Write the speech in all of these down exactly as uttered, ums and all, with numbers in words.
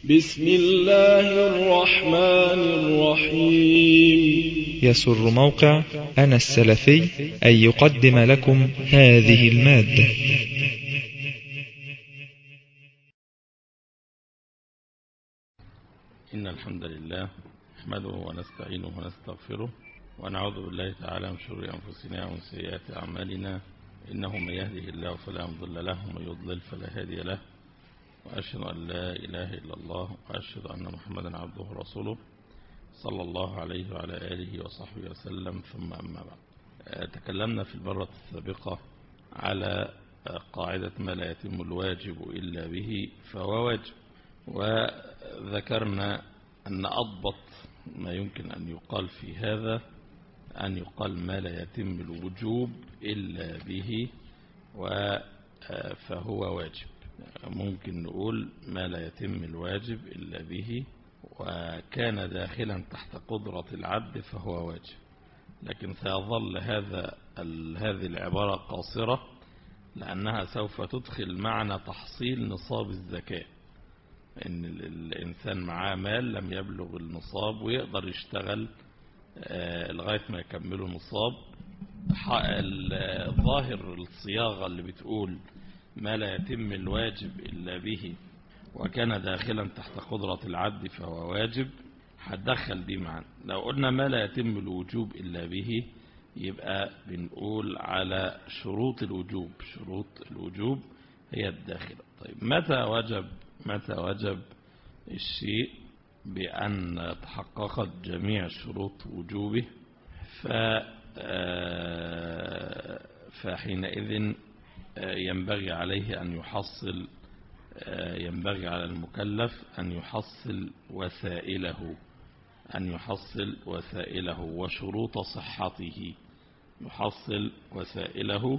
بسم الله الرحمن الرحيم. يسر موقع أنا السلفي أن يقدم لكم هذه المادة. إن الحمد لله نحمده ونستعينه ونستغفره ونعوذ بالله تعالى من شرور أنفسنا ومن سيئات أعمالنا، إنه من يهده الله فلا مضل له ومن يضلل فلا هادي له، وأشهد أن لا إله إلا الله وأشهد أن محمدا عبده ورسوله صلى الله عليه وعلى آله وصحبه وسلم. ثم أما بعد، تكلمنا في المرة السابقة على قاعدة ما لا يتم الواجب إلا به فهو واجب، وذكرنا أن أضبط ما يمكن أن يقال في هذا أن يقال ما لا يتم الوجوب إلا به فهو واجب. ممكن نقول ما لا يتم الواجب إلا به وكان داخلا تحت قدرة العبد فهو واجب، لكن سيظل هذا هذه العبارة قاصرة لأنها سوف تدخل معنى تحصيل نصاب الزكاة، إن الإنسان معاه مال لم يبلغ النصاب ويقدر يشتغل لغاية ما يكمله نصاب. ظاهر الصياغة اللي بتقول ما لا يتم الواجب إلا به وكان داخلا تحت قدرة العبد فهو واجب، هتدخل دي معنا. لو قلنا ما لا يتم الوجوب إلا به يبقى بنقول على شروط الوجوب. شروط الوجوب هي الداخلة. طيب متى وجب متى وجب الشيء؟ بأن تحققت جميع شروط وجوبه، فحينئذ ينبغي عليه أن يحصل ينبغي على المكلف أن يحصل وسائله أن يحصل وسائله وشروط صحته يحصل وسائله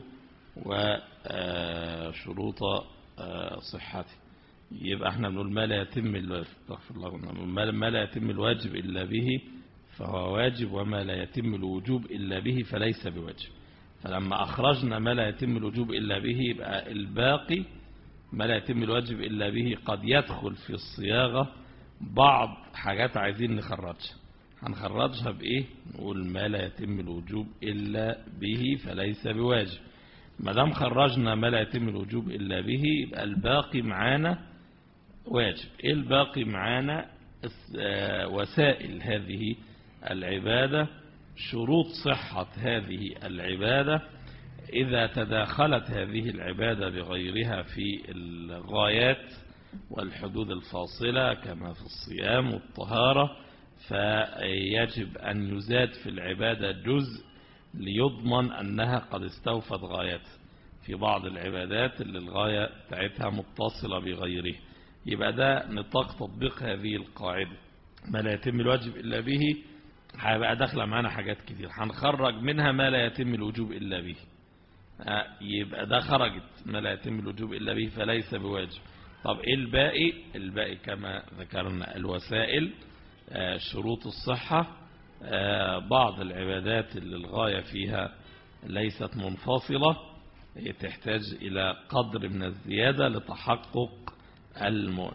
وشروط صحته. يبقى احنا بنقول ما لا يتم ما لا يتم الواجب إلا به فهو واجب، وما لا يتم الوجوب إلا به فليس بواجب. فلما أخرجنا ما لا يتم الوجوب إلا به يبقى الباقي ما لا يتم الواجب إلا به قد يدخل في الصياغة بعض حاجات عايزين نخرجها. هنخرجها بإيه؟ نقول ما لا يتم الوجوب إلا به فليس بواجب. ما دام خرجنا ما لا يتم الوجوب إلا به يبقى الباقي معانا واجب. إيه الباقي معانا؟ وسائل هذه العبادة، شروط صحة هذه العبادة. إذا تداخلت هذه العبادة بغيرها في الغايات والحدود الفاصلة كما في الصيام والطهارة فيجب أن يزاد في العبادة جزء ليضمن أنها قد استوفت غايتها. في بعض العبادات اللي الغاية بتاعتها متصلة بغيره، يبقى ده نطاق تطبيق هذه القاعدة. ما لا يتم الواجب إلا به هيبقى داخله معانا حاجات كتير هنخرج منها ما لا يتم الوجوب إلا به، يبقى ده خرجت ما لا يتم الوجوب إلا به فليس بواجب. طب إيه الباقي؟ الباقي كما ذكرنا الوسائل، شروط الصحة، بعض العبادات اللي الغاية فيها ليست منفصلة تحتاج إلى قدر من الزيادة لتحقق الم...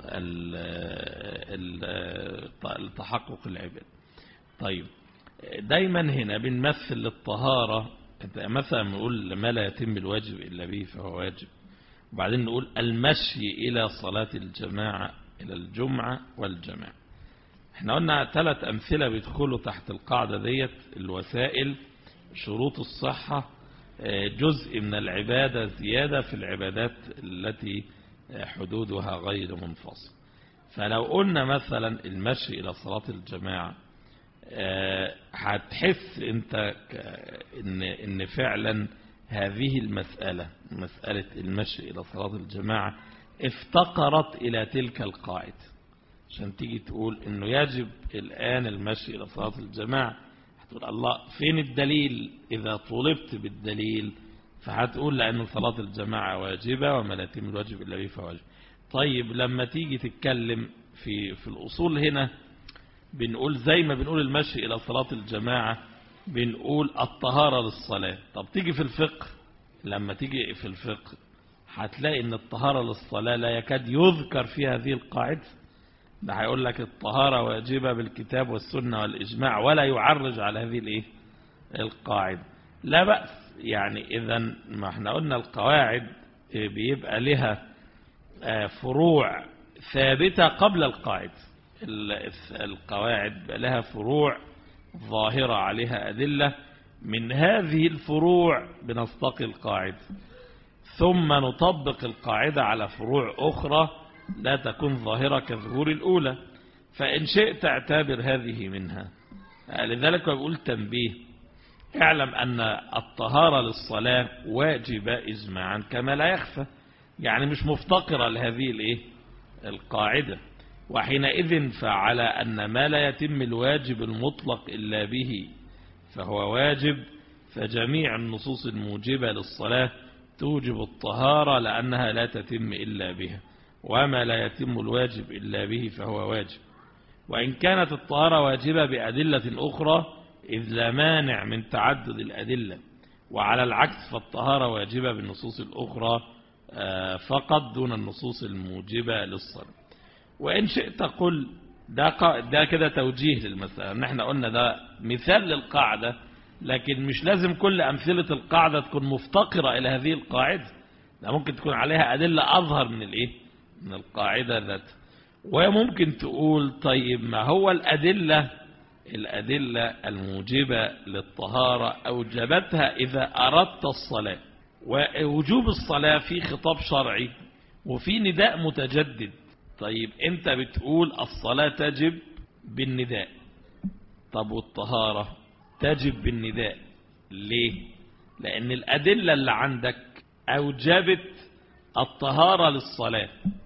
لتحقق العبادة. طيب دايما هنا بنمثل للطهارة، مثلا نقول ما لا يتم الواجب إلا به فهو واجب، وبعدين نقول المشي إلى صلاة الجماعة إلى الجمعة والجماعة. احنا قلنا ثلاث أمثلة بيدخلوا تحت القاعدة ديت: الوسائل، شروط الصحة، جزء من العبادة زيادة في العبادات التي حدودها غير منفصل. فلو قلنا مثلا المشي إلى صلاة الجماعة، هتحس انت ان ان فعلا هذه المسألة مسألة المشي إلى صلاة الجماعة افتقرت إلى تلك القاعدة. عشان تيجي تقول انه يجب الآن المشي إلى صلاة الجماعة، هتقول الله فين الدليل؟ إذا طلبت بالدليل فهتقول لأن صلاة الجماعة واجبة وما لا يتم الواجب إلا به فواجب. طيب لما تيجي تتكلم في في الأصول هنا بنقول زي ما بنقول المشي إلى صلاة الجماعة بنقول الطهارة للصلاة. طب تيجي في الفقه، لما تيجي في الفقه هتلاقي ان الطهارة للصلاة لا يكاد يذكر في هذه القاعدة، ده هيقول لك الطهارة واجبة بالكتاب والسنة والإجماع، ولا يعرج على هذه الايه القاعدة. لا بأس يعني، إذا ما احنا قلنا القواعد بيبقى لها فروع ثابتة قبل القاعدة. القواعد لها فروع ظاهرة عليها أدلة، من هذه الفروع بنستقي القاعدة، ثم نطبق القاعدة على فروع أخرى لا تكون ظاهرة كظهور الأولى، فإن شئت اعتبر هذه منها. لذلك بقول تنبيه، اعلم أن الطهارة للصلاة واجبة إجماعا كما لا يخفى، يعني مش مفتقرة لهذه الايه القاعدة. وحينئذ فعلى أن ما لا يتم الواجب المطلق إلا به فهو واجب، فجميع النصوص الموجبة للصلاة توجب الطهارة لأنها لا تتم إلا بها، وما لا يتم الواجب إلا به فهو واجب. وإن كانت الطهارة واجبة بأدلة أخرى إذ لا مانع من تعدد الأدلة، وعلى العكس فالطهارة واجبة بالنصوص الأخرى فقط دون النصوص الموجبة للصلاة. وإن شئت قل ده, ده كده توجيه للمسألة، نحن قلنا ده مثال للقاعدة، لكن مش لازم كل أمثلة القاعدة تكون مفتقرة إلى هذه القاعدة، ده ممكن تكون عليها أدلة أظهر من الإيه من القاعدة ذات. وممكن تقول طيب ما هو الأدلة الأدلة الموجبة للطهارة أوجبتها إذا أردت الصلاة، ووجوب الصلاة في خطاب شرعي وفي نداء متجدد. طيب انت بتقول الصلاة تجب بالنداء، طب والطهارة تجب بالنداء ليه؟ لأن الأدلة اللي عندك أوجبت الطهارة للصلاة،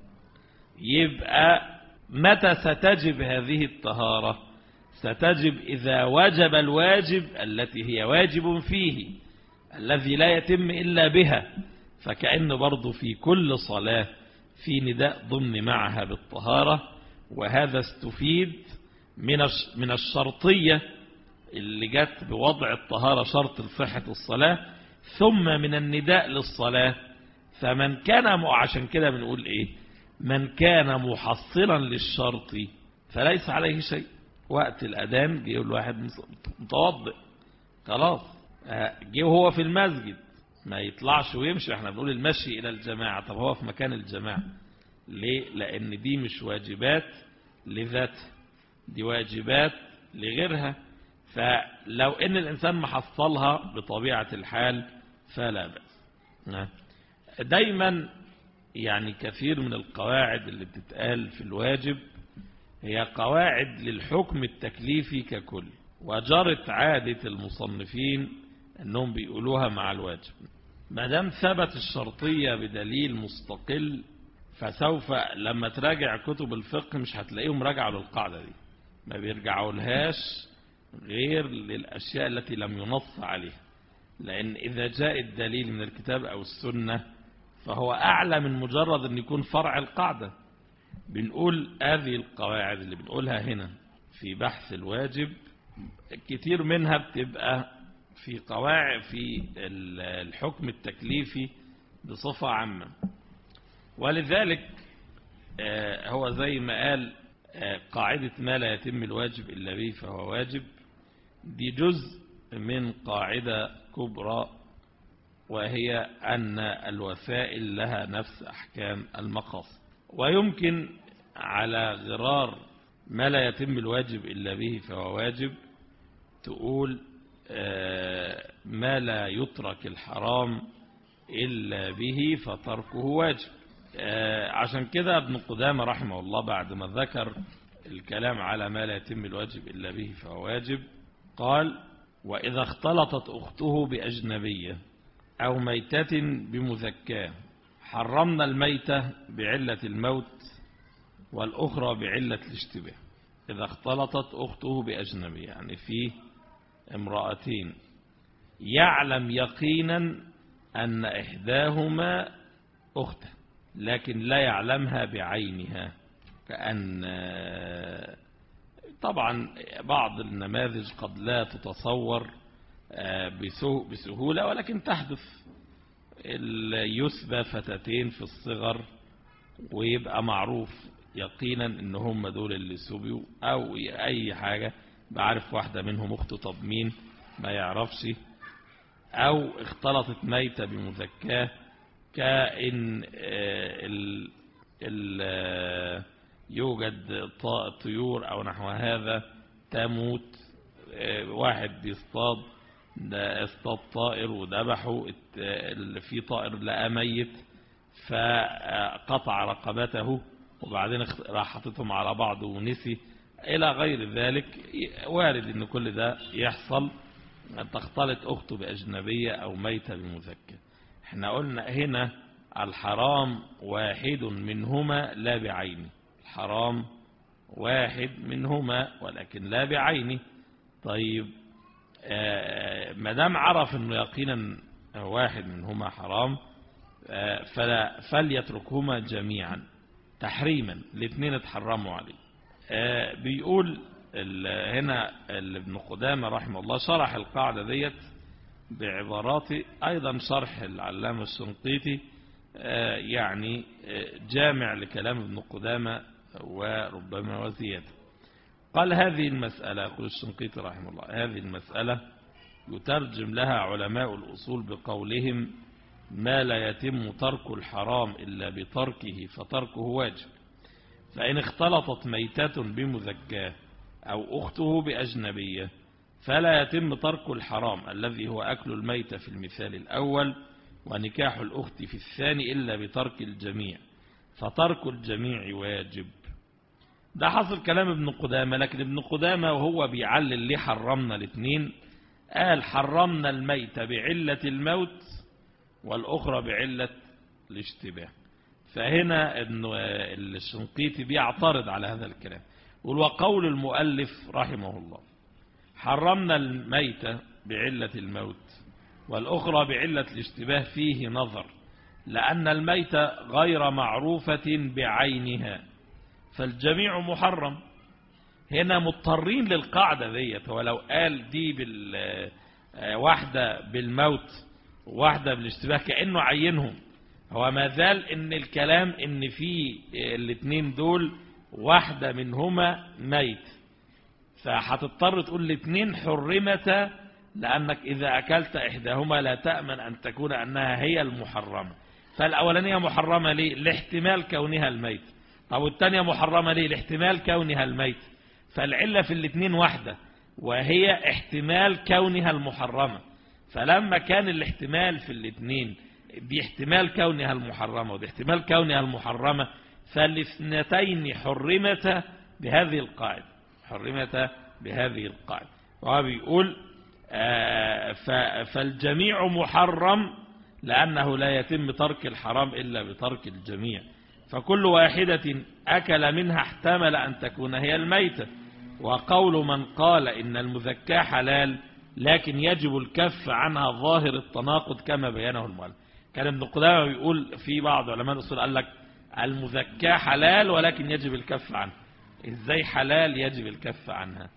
يبقى متى ستجب هذه الطهارة؟ ستجب إذا وجب الواجب التي هي واجب فيه الذي لا يتم إلا بها. فكأن برضو في كل صلاة في نداء ضمن معها بالطهارة، وهذا استفيد من من الشرطية اللي جت بوضع الطهارة شرط لصحة الصلاة، ثم من النداء للصلاة. فمن كان عشان كده بنقول ايه، من كان محصلا للشرط فليس عليه شيء. وقت الأذان جه الواحد متوضئ خلاص، جه هو في المسجد ما يطلعش ويمشي، احنا بنقول المشي إلى الجماعة، طب هو في مكان الجماعة ليه؟ لأن دي مش واجبات لذات، دي واجبات لغيرها. فلو ان الإنسان محصلها بطبيعة الحال فلا بأس. دايما يعني كثير من القواعد اللي بتتقال في الواجب هي قواعد للحكم التكليفي ككل، وجرت عادة المصنفين أنهم بيقولوها مع الواجب. ما دام ثبت الشرطية بدليل مستقل، فسوف لما تراجع كتب الفقه مش هتلاقيهم راجعوا للقاعدة دي، ما بيرجعوا لهاش غير للأشياء التي لم ينص عليها. لأن إذا جاء الدليل من الكتاب أو السنة فهو أعلى من مجرد أن يكون فرع القاعدة. بنقول هذه القواعد اللي بنقولها هنا في بحث الواجب كتير منها بتبقى في قواعد في الحكم التكليفي بصفة عامة. ولذلك هو زي ما قال قاعدة ما لا يتم الواجب إلا به فهو واجب، دي جزء من قاعدة كبرى، وهي أن الوسائل لها نفس أحكام المقاصد. ويمكن على غرار ما لا يتم الواجب إلا به فهو واجب تقول ما لا يترك الحرام إلا به فتركه واجب. عشان كده ابن قدامة رحمه الله بعد ما ذكر الكلام على ما لا يتم الواجب إلا به فهو واجب قال: وإذا اختلطت أخته بأجنبية أو ميتة بمذكاة حرمنا الميتة بعلة الموت والأخرى بعلة الاشتباه. إذا اختلطت أخته بأجنبية يعني في امرأتين يعلم يقينا أن إحداهما أخته لكن لا يعلمها بعينها، كأن طبعا بعض النماذج قد لا تتصور بسهولة ولكن تحدث، يسبى فتاتين في الصغر ويبقى معروف يقينا ان هم دول اللي سبيوا، او اي حاجة بعرف واحدة منهم اخته، طب مين ما يعرفش، او اختلطت ميتة بمزكاة، كأن ال ال يوجد طيور او نحو هذا تموت، واحد بيصطاد ده اصطاد طائر وذبحه، في طائر لقى ميت فقطع رقبته وبعدين راح حطتهم على بعض ونسي إلى غير ذلك. وارد ان كل ده يحصل، تختلط أخته بأجنبية أو ميتة بمزكى. احنا قلنا هنا الحرام واحد منهما لا بعينه، الحرام واحد منهما ولكن لا بعينه. طيب ما دام عرف انه يقينا واحد منهما حرام فلا فليتركهما جميعا تحريما، الاثنين اتحرموا عليه. بيقول هنا ابن قدامة رحمه الله شرح القاعدة ديت بعبارات أيضا شرح العلامة الشنقيطي، يعني جامع لكلام ابن قدامة وربما وزيادة. قال هذه المسألة، يقول الشنقيطي رحمه الله، هذه المسألة يترجم لها علماء الأصول بقولهم ما لا يتم ترك الحرام إلا بتركه فتركه واجب، فإن اختلطت ميتة بمزكاة أو أخته بأجنبية فلا يتم ترك الحرام الذي هو أكل الميتة في المثال الأول ونكاح الأخت في الثاني إلا بترك الجميع، فترك الجميع واجب. ده حصل كلام ابن قدامة، لكن ابن قدامة وهو بيعلل ليه حرمنا الاثنين قال حرمنا الميتة بعلة الموت والأخرى بعلة الاشتباه. فهنا ابن الشنقيطي بيعترض على هذا الكلام، يقول وقول المؤلف رحمه الله حرمنا الميتة بعلة الموت والأخرى بعلة الاشتباه فيه نظر، لأن الميتة غير معروفة بعينها فالجميع محرم. هنا مضطرين للقاعدة ديت، ولو قال دي بال واحدة بالموت وواحدة بالاشتباه كأنه عينهم، هو ما زال ان الكلام ان في الاثنين دول واحدة منهما ميت، فهتضطر تقول الاثنين حرمتا لأنك إذا أكلت إحداهما لا تأمن أن تكون أنها هي المحرمة. فالأولانية محرمة ليه؟ لاحتمال كونها الميت. طب والثانية محرمة ليه؟ لاحتمال كونها الميت. فالعلة في الاثنين واحدة وهي احتمال كونها المحرمة، فلما كان الاحتمال في الاثنين باحتمال كونها المحرمة وباحتمال كونها المحرمة فالاثنتين حرمتا بهذه القاعدة، حرمتا بهذه القاعدة. وهو بيقول آه فالجميع محرم لأنه لا يتم ترك الحرام إلا بترك الجميع، فكل واحدة أكل منها احتمل أن تكون هي الميتة. وقول من قال إن المزكاة حلال لكن يجب الكف عنها ظاهر التناقض كما بيانه المؤلف. كان ابن قدامة بيقول في بعض علماء الأصول قال لك المزكاة حلال ولكن يجب الكف عنها. ازاي حلال يجب الكف عنها؟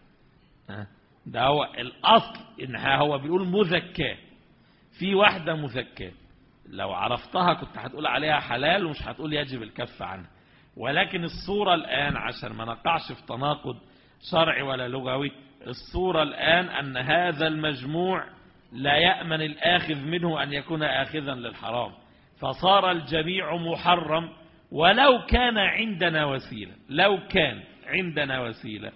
ده هو الأصل إنها هو بيقول مزكاة، في واحدة مزكاة لو عرفتها كنت هتقول عليها حلال ومش هتقول يجب الكف عنها، ولكن الصورة الآن عشان ما نقعش في تناقض شرعي ولا لغوي، الصورة الآن أن هذا المجموع لا يأمن الآخذ منه أن يكون آخذا للحرام، فصار الجميع محرم ولو كان عندنا وسيلة. لو كان عندنا وسيلة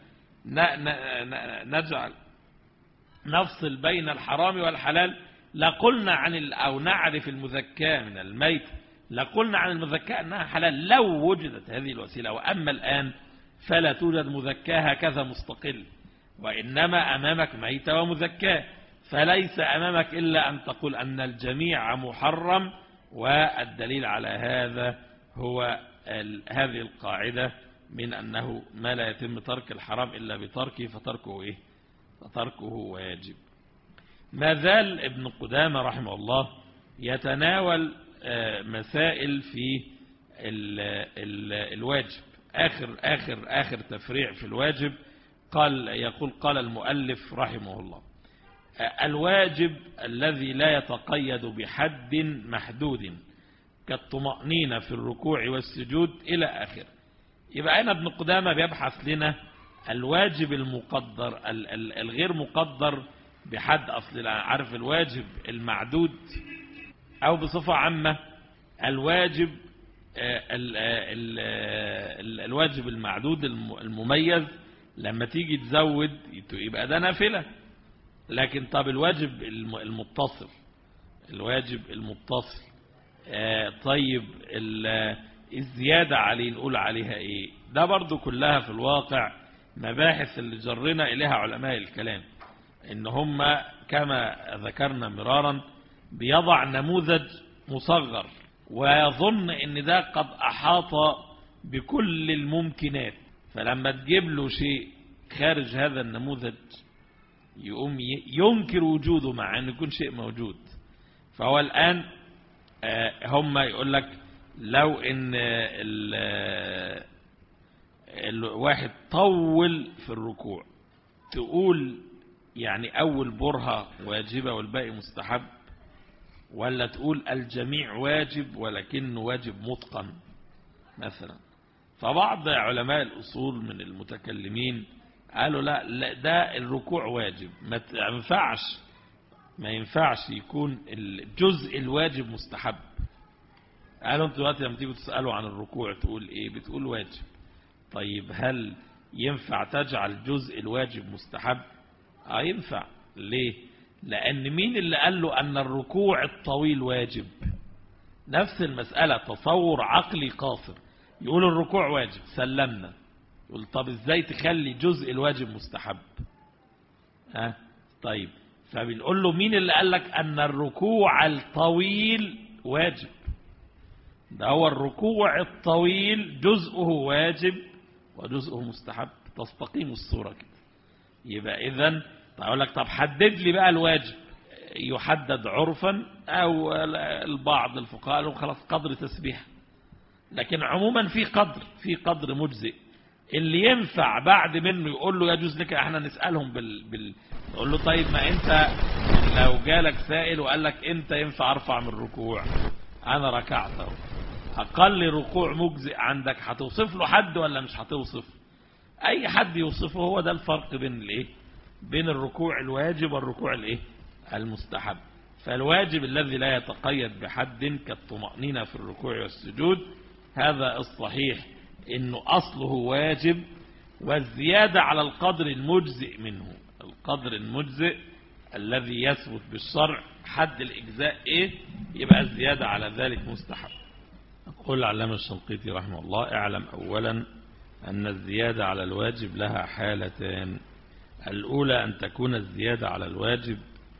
نجعل نفصل بين الحرام والحلال لقلنا عن أو نعرف المزكاة من الميت لقلنا عن المزكاة أنها حلال لو وجدت هذه الوسيلة. وأما الآن فلا توجد مزكاة هكذا مستقل، وإنما أمامك ميتة ومزكاة، فليس أمامك إلا أن تقول أن الجميع محرم. والدليل على هذا هو هذه القاعدة من أنه ما لا يتم ترك الحرام إلا بتركه فتركه إيه؟ فتركه واجب. ما زال ابن قدامة رحمه الله يتناول مسائل في ال ال الواجب. آخر, آخر, آخر تفريع في الواجب قال يقول قال المؤلف رحمه الله الواجب الذي لا يتقيد بحد محدود كالطمأنينة في الركوع والسجود إلى آخر. يبقى هنا ابن قدامة بيبحث لنا الواجب المقدر الغير مقدر بحد. أصل عارف الواجب المعدود أو بصفة عامة الواجب ال ال ال الواجب المعدود المميز لما تيجي تزود يبقى ده نافلة. لكن طب الواجب المتصل الواجب المتصل طيب الزيادة عليه نقول عليها ايه؟ ده برضو كلها في الواقع مباحث اللي جرنا إليها علماء الكلام، إن هم كما ذكرنا مرارا بيضع نموذج مصغر ويظن إن ده قد أحاط بكل الممكنات، فلما تجيب له شيء خارج هذا النموذج يقوم ينكر وجوده مع أن يكون شيء موجود. فهو الآن هم يقول لك لو إن الواحد طول في الركوع تقول يعني أول برهة واجبة والباقي مستحب، ولا تقول الجميع واجب ولكنه واجب متقن مثلا. فبعض علماء الأصول من المتكلمين قالوا لا, لا ده الركوع واجب، ما ينفعش ما ينفعش يكون الجزء الواجب مستحب. قالوا انتوا دلوقتي لما تيجوا تسألوا عن الركوع تقول ايه؟ بتقول واجب. طيب هل ينفع تجعل جزء الواجب مستحب؟ اه ينفع. ليه؟ لأن مين اللي قال له أن الركوع الطويل واجب؟ نفس المسألة تصور عقلي قاصر يقول الركوع واجب سلمنا، يقول طب ازاي تخلي جزء الواجب مستحب؟ ها أه؟ طيب فبنقول له مين اللي قال لك أن الركوع الطويل واجب؟ ده هو الركوع الطويل جزءه واجب وجزءه مستحب، تستقيم الصورة كده. يبقى إذن أقول لك طب حدد لي بقى الواجب، يحدد عرفا أو البعض الفقهاء قالوا خلاص قدر تسبيح، لكن عموما في قدر في قدر مجزئ اللي ينفع بعد منه يقول له يجوز لك. احنا نسألهم بال, بال... نقول له طيب ما انت لو جالك سائل وقال لك انت ينفع ارفع من الركوع، انا ركعته، اقل ركوع مجزئ عندك هتوصف له حد ولا مش هتوصف؟ اي حد يوصفه. هو ده الفرق بين الايه بين الركوع الواجب والركوع الايه المستحب. فالواجب الذي لا يتقيد بحد كالطمأنينة في الركوع والسجود هذا الصحيح انه اصله واجب، والزيادة على القدر المجزئ منه، القدر المجزئ الذي يثبت بالشرع حد الاجزاء ايه يبقى الزيادة على ذلك مستحب. يقول العلامة الشنقيطي رحمه الله اعلم اولا ان الزيادة على الواجب لها حالتان. الاولى ان تكون الزيادة على الواجب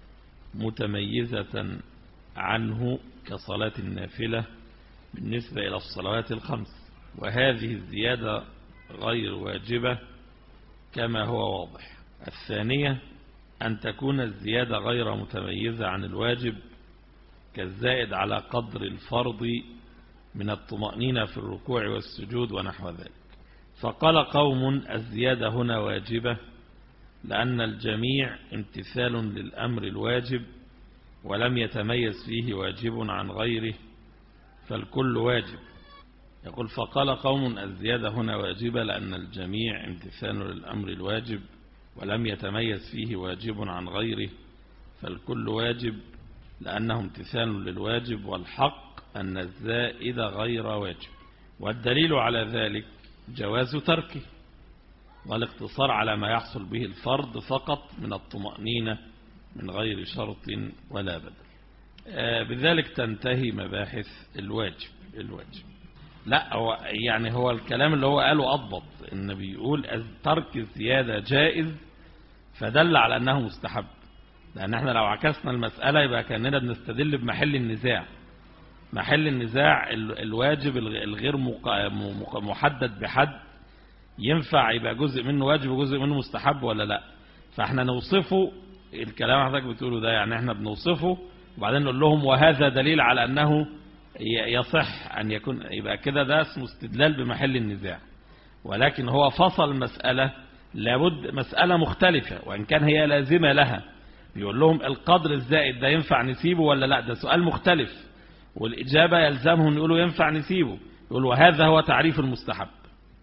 متميزة عنه كصلاة النافلة بالنسبة إلى الصلوات الخمس، وهذه الزيادة غير واجبة كما هو واضح. الثانية أن تكون الزيادة غير متميزة عن الواجب كالزائد على قدر الفرض من الطمأنينة في الركوع والسجود ونحو ذلك. فقال قوم الزيادة هنا واجبة لأن الجميع امتثال للأمر الواجب ولم يتميز فيه واجب عن غيره فالكل واجب. يقول فقال قوم الزيادة هنا واجبة لأن الجميع امتثال للأمر الواجب ولم يتميز فيه واجب عن غيره فالكل واجب لأنه امتثال للواجب، والحق أن الزائد غير واجب. والدليل على ذلك جواز تركه والاقتصار على ما يحصل به الفرض فقط من الطمأنينة من غير شرط ولا بدل. بذلك تنتهي مباحث الواجب. الواجب لا هو يعني هو الكلام اللي هو قاله أضبط، إن بيقول ترك الزيادة جائز فدل على أنه مستحب، لأن احنا لو عكسنا المسألة يبقى كأننا بنستدل بمحل النزاع. محل النزاع الواجب الغير محدد بحد ينفع يبقى جزء منه واجب وجزء منه مستحب ولا لا؟ فاحنا نوصفه الكلام حضرتك بتقوله ده، يعني احنا بنوصفه وبعدين نقول لهم وهذا دليل على أنه يصح أن يكون، يبقى كده ده اسمه استدلال بمحل النزاع. ولكن هو فصل المسألة، لابد مسألة مختلفة وإن كان هي لازمة لها، بيقول لهم القدر الزائد ده ينفع نسيبه ولا لا؟ ده سؤال مختلف، والإجابة يلزمهم يقولوا ينفع نسيبه. يقول وهذا هو تعريف المستحب.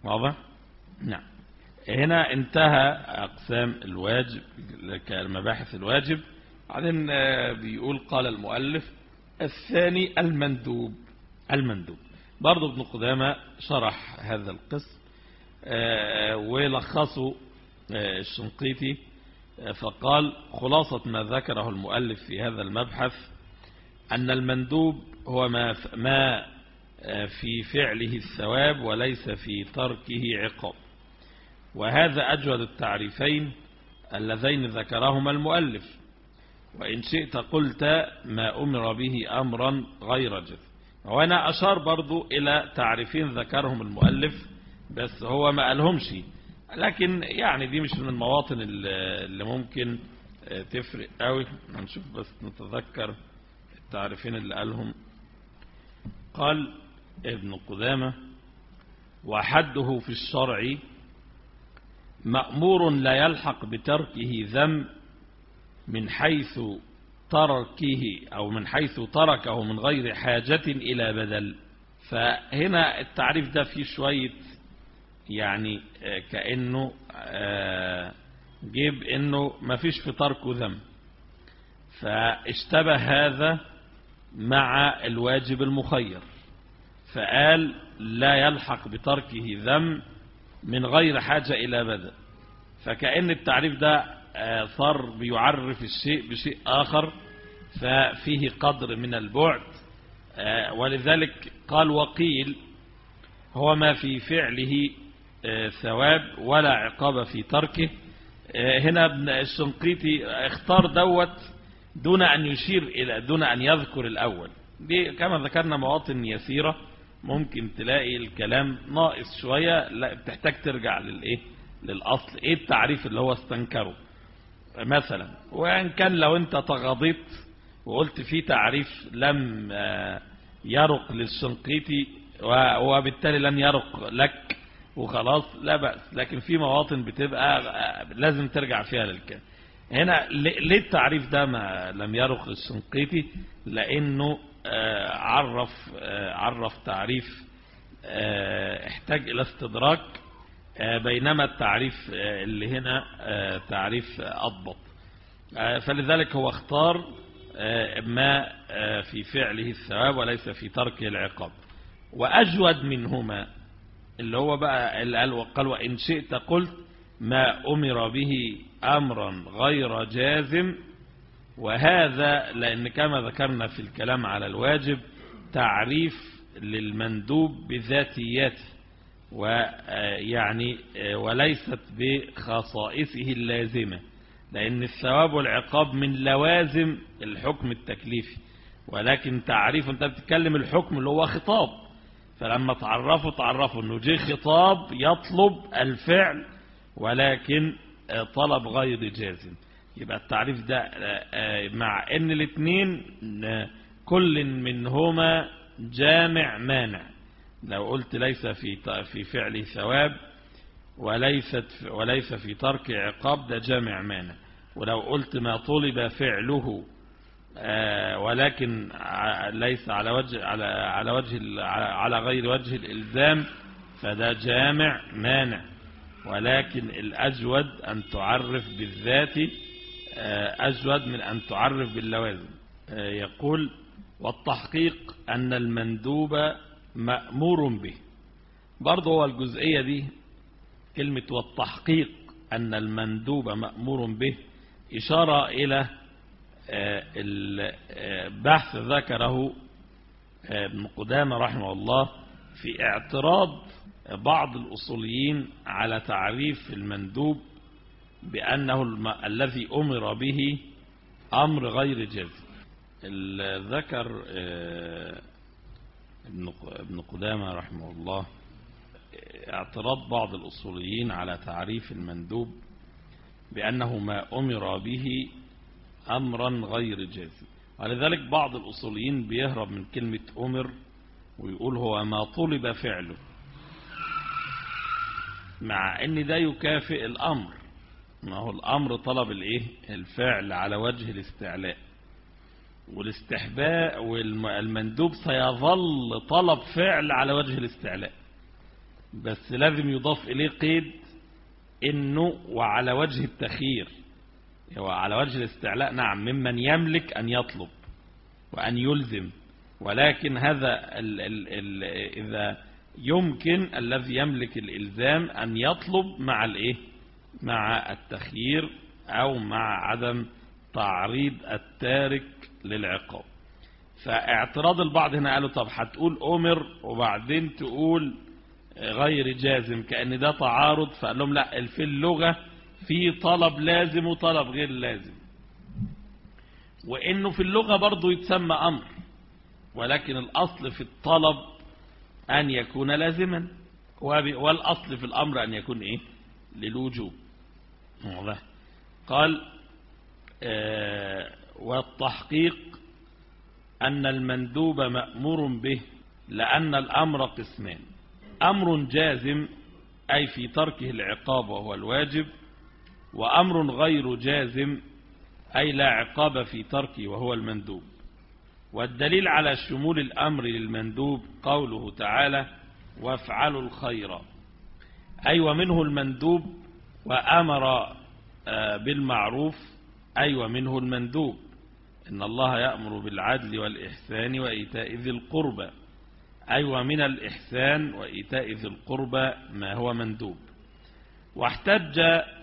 واضح؟ نعم. هنا انتهى أقسام الواجب كمباحث الواجب. بعدين بيقول قال المؤلف الثاني المندوب. المندوب برضو ابن قدامة شرح هذا القسم ولخصه الشنقيطي فقال خلاصة ما ذكره المؤلف في هذا المبحث أن المندوب هو ما ما في فعله الثواب وليس في تركه عقاب، وهذا أجود التعريفين اللذين ذكرهما المؤلف. وإن شئت قلت ما أمر به أمرا غير جزم. وأنا أشار برضو إلى تعريفين ذكرهم المؤلف بس هو ما قالهمش، لكن يعني دي مش من المواطن اللي ممكن تفرق قوي. هنشوف بس نتذكر التعريفين اللي قالهم. قال ابن قدامة وحده في الشرع مأمور لا يلحق بتركه ذم من حيث تركه أو من حيث تركه من غير حاجة إلى بدل. فهنا التعريف ده فيه شوية يعني كأنه جيب انه ما فيش في تركه ذم، فاشتبه هذا مع الواجب المخير فقال لا يلحق بتركه ذم من غير حاجة إلى بدل. فكأن التعريف ده صار بيعرف الشيء بشيء آخر ففيه قدر من البعد، ولذلك قال وقيل هو ما في فعله ثواب ولا عقاب في تركه. هنا ابن الشنقيطي اختار دوت دون أن يشير إلى دون أن يذكر الأول. دي كما ذكرنا مواطن يسيرة ممكن تلاقي الكلام ناقص شوية، لا بتحتاج ترجع للإيه للأصل إيه التعريف اللي هو استنكره مثلا. وإن كان لو أنت تغضيت وقلت في تعريف لم يرق للشنقيطي وبالتالي لن يرق لك وخلاص لا بأس، لكن في مواطن بتبقى لازم ترجع فيها للكلام. هنا ليه التعريف ده ما لم يرق للشنقيطي؟ لأنه عرف عرف تعريف احتاج إلى استدراك، بينما التعريف اللي هنا تعريف أضبط. فلذلك هو اختار ما في فعله الثواب وليس في تركه العقاب. وأجود منهما اللي هو بقى اللي قال وإن شئت قلت ما أمر به أمرا غير جازم. وهذا لأن كما ذكرنا في الكلام على الواجب تعريف للمندوب بذاتياته ويعني وليست بخصائصه اللازمة، لأن الثواب والعقاب من لوازم الحكم التكليفي، ولكن تعريف أنت بتتكلم الحكم اللي هو خطاب، فلما تعرفوا تعرفوا أنه جه خطاب يطلب الفعل ولكن طلب غير جازم. يبقى التعريف ده مع ان الاثنين كل منهما جامع مانع. لو قلت ليس في في فعل ثواب وليست وليس في ترك عقاب ده جامع مانع، ولو قلت ما طلب فعله ولكن ليس على وجه على على وجه على غير وجه الإلزام فده جامع مانع. ولكن الأجود أن تعرف بالذات أجود من أن تعرف باللوازم. يقول والتحقيق أن المندوب مأمور به. برضه هو الجزئية دي كلمة والتحقيق أن المندوب مأمور به إشارة إلى البحث ذكره ابن قدامة رحمه الله في اعتراض بعض الأصوليين على تعريف المندوب بأنه الذي أمر به أمر غير جازم. ذكر ابن قدامة رحمه الله اعتراض بعض الأصوليين على تعريف المندوب بأنه ما أمر به أمرا غير جازم، ولذلك بعض الأصوليين بيهرب من كلمة أمر ويقول هو ما طلب فعله، مع ان ده يكافئ الأمر. ما هو الأمر طلب الايه الفعل على وجه الاستعلاء، والاستحباء والمندوب سيظل طلب فعل على وجه الاستعلاء. بس لازم يضاف إليه قيد إنه وعلى وجه التخيير، وعلى وجه الاستعلاء، نعم، ممن يملك أن يطلب وأن يلزم، ولكن هذا ال ال ال إذا يمكن الذي يملك الإلزام أن يطلب مع الإيه؟ مع التخيير أو مع عدم تعريض التارك للعقاب. فاعتراض البعض هنا قالوا طب هتقول أمر وبعدين تقول غير جازم كأن ده تعارض، فقال لهم لا، في اللغة في طلب لازم وطلب غير لازم، وإنه في اللغة برضو يتسمى أمر، ولكن الأصل في الطلب أن يكون لازما، والأصل في الأمر أن يكون إيه؟ للوجوب. قال آه والتحقيق أن المندوب مأمور به، لأن الأمر قسمان: أمر جازم أي في تركه العقاب وهو الواجب، وأمر غير جازم أي لا عقاب في تركه وهو المندوب. والدليل على شمول الأمر للمندوب قوله تعالى: وافعلوا الخير، أي ومنه المندوب، وأمر بالمعروف أي ومنه المندوب، إن الله يأمر بالعدل والإحسان وإيتاء ذي القربى، أي ومن الإحسان وإيتاء ذي القربى ما هو مندوب. واحتج،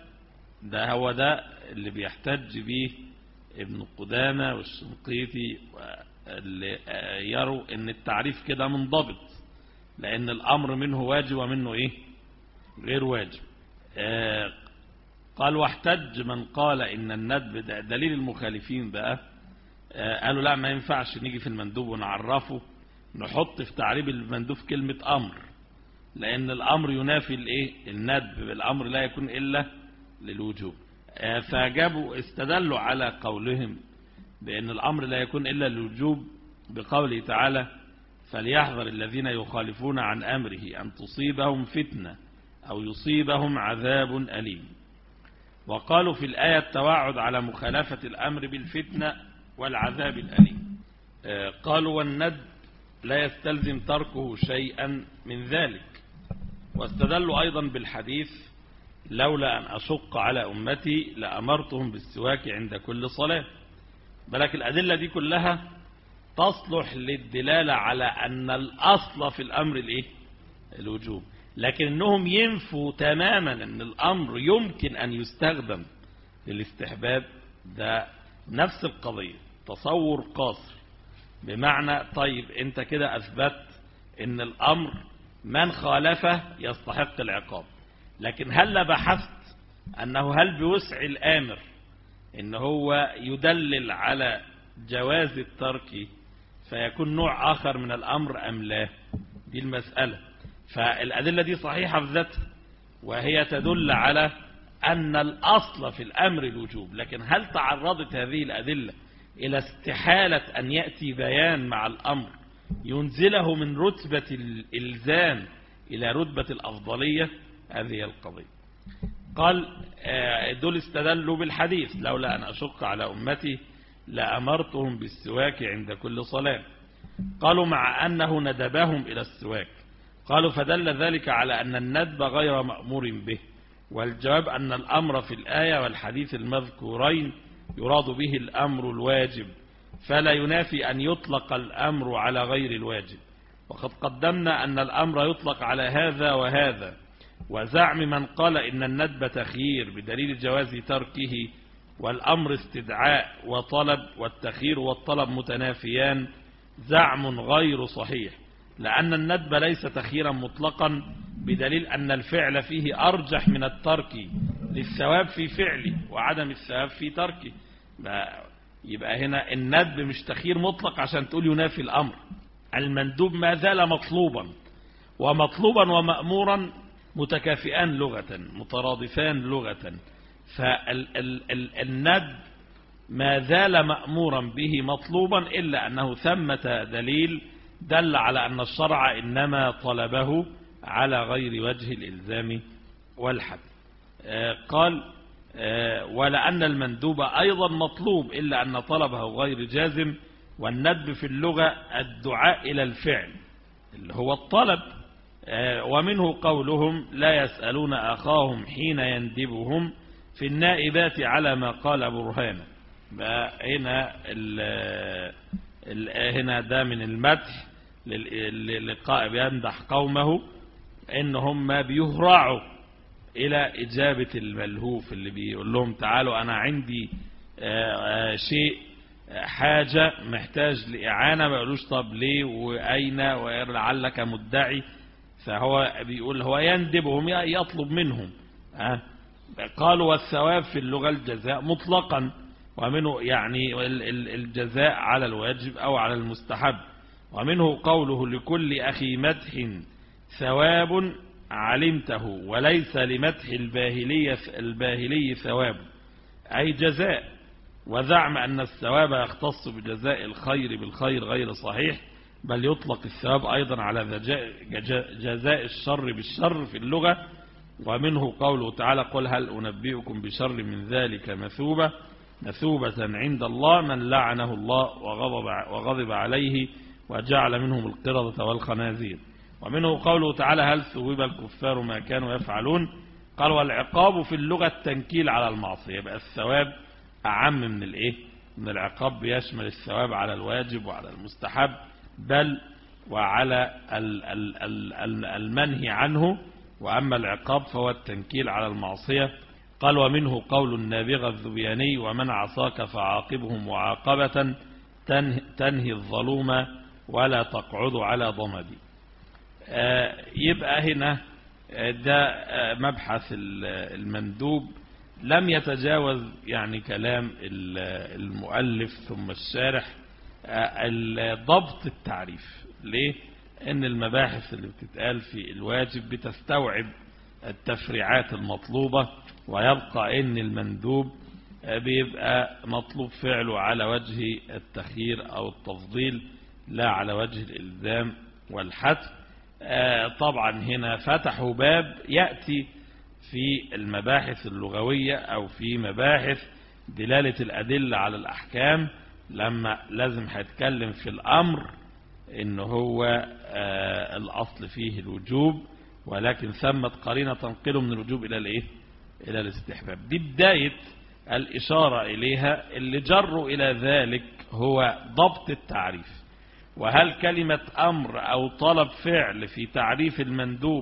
ده هو ده اللي بيحتج به ابن قدامة والشنقيطي، اللي يروا ان التعريف كده منضبط، لأن الأمر منه واجب ومنه إيه؟ غير واجب. آه قال واحتج من قال إن الندب، ده دليل المخالفين بقى، آه قالوا لا، ما ينفعش نيجي في المندوب ونعرفه نحط في تعريب المندوب كلمة أمر، لأن الأمر ينافي الإيه؟ الندب، الأمر لا يكون إلا للوجوب. آه فجابوا استدلوا على قولهم بأن الأمر لا يكون إلا للوجوب بقوله تعالى: فليحذر الذين يخالفون عن أمره أن تصيبهم فتنة أو يصيبهم عذاب أليم. وقالوا في الآية التوعد على مخالفة الأمر بالفتنة والعذاب الأليم. قالوا والندب لا يستلزم تركه شيئا من ذلك. واستدلوا أيضا بالحديث: لولا أن أشق على أمتي لأمرتهم بالسواك عند كل صلاة. بلك الأدلة دي كلها تصلح للدلالة على أن الأصل في الأمر الإيه؟ الوجوب، لكنهم ينفوا تماما أن الأمر يمكن أن يستخدم للاستحباب. ده نفس القضية، تصور قاصر، بمعنى طيب أنت كده أثبت أن الأمر من خالفه يستحق العقاب، لكن هل بحثت أنه هل بوسع الآمر إن هو يدلل على جواز الترك فيكون نوع آخر من الأمر أم لا؟ دي المسألة. فالأدلة دي صحيحة في ذاتها، وهي تدل على أن الأصل في الأمر الوجوب، لكن هل تعرضت هذه الأدلة إلى استحالة أن يأتي بيان مع الأمر ينزله من رتبة الإلزام إلى رتبة الأفضلية؟ هذه القضية. قال دول استدلوا بالحديث: لولا أن أشق على أمتي لأمرتهم بالسواك عند كل صلاة. قالوا مع أنه ندبهم إلى السواك. قالوا فدل ذلك على أن الندب غير مأمور به، والجواب أن الأمر في الآية والحديث المذكورين يراد به الأمر الواجب، فلا ينافي أن يطلق الأمر على غير الواجب. وقد قدمنا أن الأمر يطلق على هذا وهذا، وزعم من قال إن الندب تخيير بدليل جواز تركه، والأمر استدعاء وطلب، والتخيير والطلب متنافيان، زعم غير صحيح، لأن الندب ليس تخييرا مطلقا بدليل أن الفعل فيه أرجح من الترك للثواب في فعله وعدم الثواب في تركه. يبقى هنا الندب مش تخيير مطلق عشان تقول ينافي الأمر. المندوب ما زال مطلوبا، ومطلوبا ومأمورا متكافئان لغة، مترادفان لغة. فالندب ما زال مأمورا به مطلوبا، إلا أنه ثمة دليل دل على أن الشرع إنما طلبه على غير وجه الإلزام والحد. قال ولأن المندوب أيضا مطلوب، إلا أن طلبه غير جازم. والندب في اللغة الدعاء إلى الفعل اللي هو الطلب، ومنه قولهم لا يسألون أخاهم حين يندبهم في النائبات على ما قال برهان. هنا هنا ده من المدح للقاء بيمدح قومه ان هم بيهرعوا الى اجابة الملهوف اللي بيقول لهم تعالوا انا عندي شيء حاجة محتاج لإعانة، ما يقولوش طب ليه واين ولعلك مدعي. فهو بيقول هو يندبهم يطلب منهم. قالوا والثواب في اللغة الجزاء مطلقا، ومنه يعني الجزاء على الواجب أو على المستحب. ومنه قوله لكل أخي مدح ثواب علمته وليس لمدح الباهلي الباهلي ثواب أي جزاء. وزعم أن الثواب يختص بجزاء الخير بالخير غير صحيح، بل يطلق الثواب أيضا على جزاء الشر بالشر في اللغة. ومنه قوله تعالى قل هل أنبئكم بشر من ذلك مثوبة مثوبة عند الله من لعنه الله وغضب, وغضب عليه وجعل منهم القردة والخنازير. ومنه قوله تعالى هل ثوب الكفار ما كانوا يفعلون. قال والعقاب في اللغة التنكيل على المعصية، يبقى الثواب أعم من الإيه من العقاب، بيشمل الثواب على الواجب وعلى المستحب بل وعلى المنهي عنه. وأما العقاب فهو التنكيل على المعصية. قال ومنه قول النابغة الذبياني ومن عصاك فعاقبهم معاقبة تنهي الظلوم ولا تقعد على ضمدي. يبقى هنا ده مبحث المندوب لم يتجاوز يعني كلام المؤلف ثم الشارح ضبط التعريف. ليه؟ ان المباحث اللي بتتقال في الواجب بتستوعب التفريعات المطلوبة، ويبقى ان المندوب بيبقى مطلوب فعله على وجه التخيير او التفضيل لا على وجه الالزام والحتم. طبعا هنا فتحوا باب يأتي في المباحث اللغوية او في مباحث دلالة الأدلة على الأحكام، لما لازم هيتكلم في الأمر إن هو آه الأصل فيه الوجوب، ولكن ثمت قرينة تنقله من الوجوب إلى الإيه؟ إلى الاستحباب. دي بداية الإشارة إليها. اللي جروا إلى ذلك هو ضبط التعريف، وهل كلمة أمر أو طلب فعل في تعريف المندوب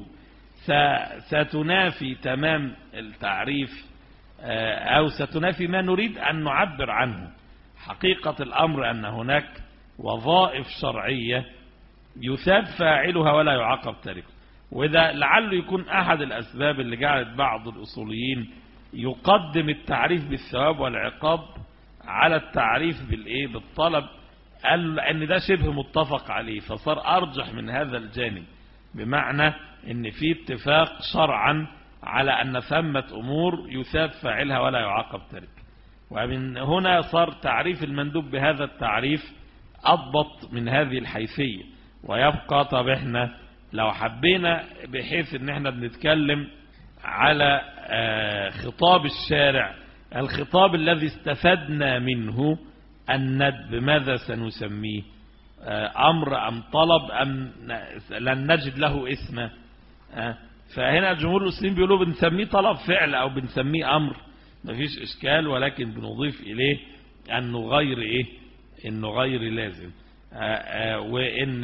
ستنافي تمام التعريف آه أو ستنافي ما نريد أن نعبر عنه. حقيقة الأمر أن هناك وظائف شرعية يثاب فاعلها ولا يعاقب تاركه، وإذا لعله يكون أحد الأسباب اللي جعلت بعض الأصوليين يقدم التعريف بالثواب والعقاب على التعريف بالإيه بالطلب، قال أن ده شبه متفق عليه فصار أرجح من هذا الجانب، بمعنى أن في اتفاق شرعا على أن ثمة أمور يثاب فاعلها ولا يعاقب تاركه. ومن هنا صار تعريف المندوب بهذا التعريف أضبط من هذه الحيثية. ويبقى طب احنا لو حبينا بحيث ان احنا بنتكلم على خطاب الشارع، الخطاب الذي استفدنا منه الندب ماذا سنسميه؟ أمر أم طلب أم لن نجد له اسما؟ فهنا جمهور المسلمين بيقولوا بنسميه طلب فعل أو بنسميه أمر، مفيش إشكال، ولكن بنضيف إليه أنه غير إيه؟ إنه غير لازم. وإن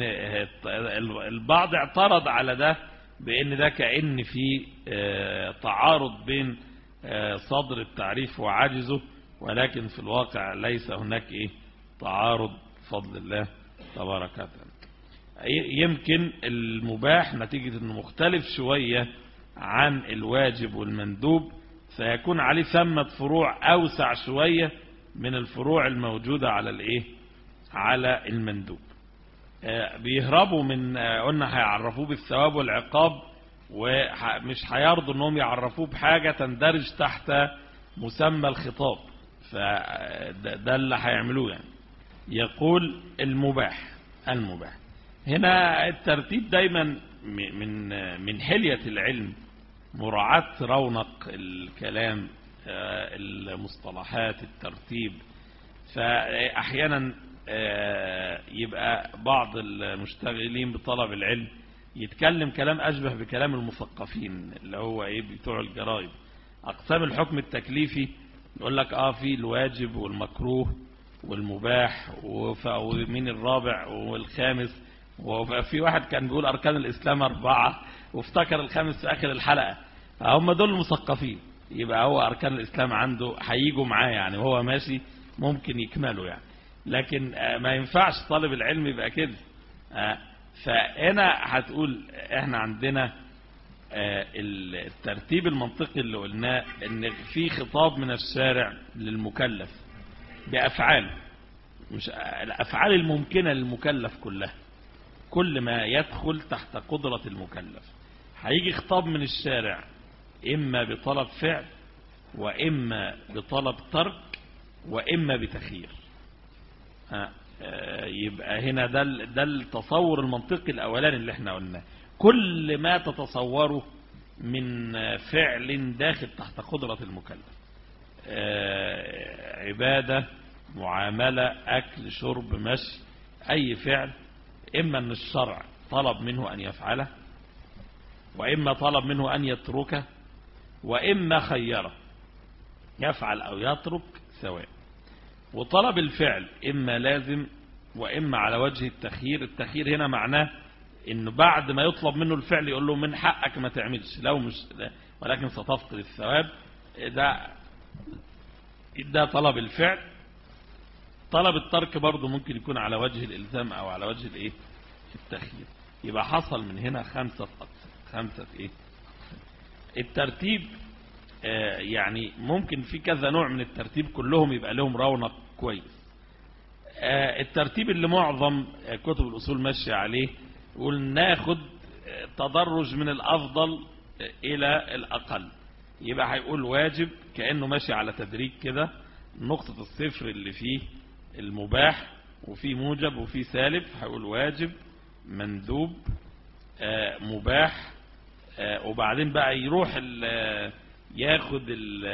البعض اعترض على ده بأن ده كأن في تعارض بين صدر التعريف وعجزه، ولكن في الواقع ليس هناك إيه تعارض بفضل الله تبارك وتعالى. يمكن المباح نتيجة أنه مختلف شوية عن الواجب والمندوب سيكون عليه ثمة فروع أوسع شوية من الفروع الموجودة على الإيه على المندوب. بيهربوا من قلنا هيعرفوه بالثواب والعقاب، ومش هيرضوا انهم يعرفوه بحاجة تندرج تحت مسمى الخطاب، فده اللي هيعملوه. يعني يقول المباح المباح هنا الترتيب دايما من من حلية العلم مراعاة رونق الكلام، المصطلحات، الترتيب. فأحيانا يبقى بعض المشتغلين بطلب العلم يتكلم كلام أشبه بكلام المثقفين اللي هو إيه بتوع الجرائد. أقسام الحكم التكليفي يقول لك آه في الواجب والمكروه والمباح ومين الرابع والخامس، وفي واحد كان بيقول أركان الإسلام أربعة وافتكر الخامس في آخر الحلقة. هم دول المثقفين، يبقى هو أركان الإسلام عنده هيجوا معاه يعني وهو ماشي ممكن يكملوا يعني، لكن ما ينفعش طالب العلم يبقى كده. فهنا هتقول احنا عندنا الترتيب المنطقي اللي قلناه ان في خطاب من الشارع للمكلف بأفعال، مش الأفعال الممكنة للمكلف كلها، كل ما يدخل تحت قدرة المكلف. هيجي خطاب من الشارع إما بطلب فعل وإما بطلب ترك وإما بتخيير. يبقى هنا ده ده التصور المنطقي الأولاني اللي احنا قلناه. كل ما تتصوره من فعل داخل تحت قدرة المكلف، عبادة، معاملة، أكل، شرب، مشي، أي فعل، إما أن الشرع طلب منه أن يفعله وإما طلب منه أن يتركه وإما خيره يفعل أو يترك سواء. وطلب الفعل إما لازم وإما على وجه التخيير. التخيير هنا معناه إنه بعد ما يطلب منه الفعل يقول له من حقك ما تعملش لو مش ولكن ستفقد الثواب. ده ده طلب الفعل. طلب الترك برضه ممكن يكون على وجه الإلزام أو على وجه الإيه التخيير. يبقى حصل من هنا خمسة أقسام. خمسة إيه الترتيب. آه يعني ممكن في كذا نوع من الترتيب كلهم يبقى لهم رونق كويس. آه الترتيب اللي معظم كتب الأصول ماشية عليه يقول ناخد تدرج من الأفضل إلى الأقل. يبقى هيقول واجب كأنه ماشي على تدريج كده، نقطة الصفر اللي فيه المباح وفيه موجب وفيه سالب، هيقول واجب، مندوب، آه مباح، آه وبعدين بقى يروح ياخد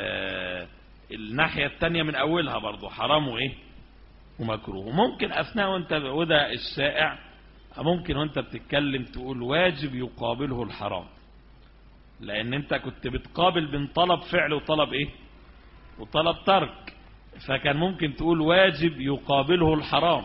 الناحية التانية من أولها برضو حرام وإيه ومكروه. وممكن أثناء وانت وده الشائع ممكن وانت بتتكلم تقول واجب يقابله الحرام، لأن انت كنت بتقابل بين طلب فعل وطلب إيه وطلب ترك، فكان ممكن تقول واجب يقابله الحرام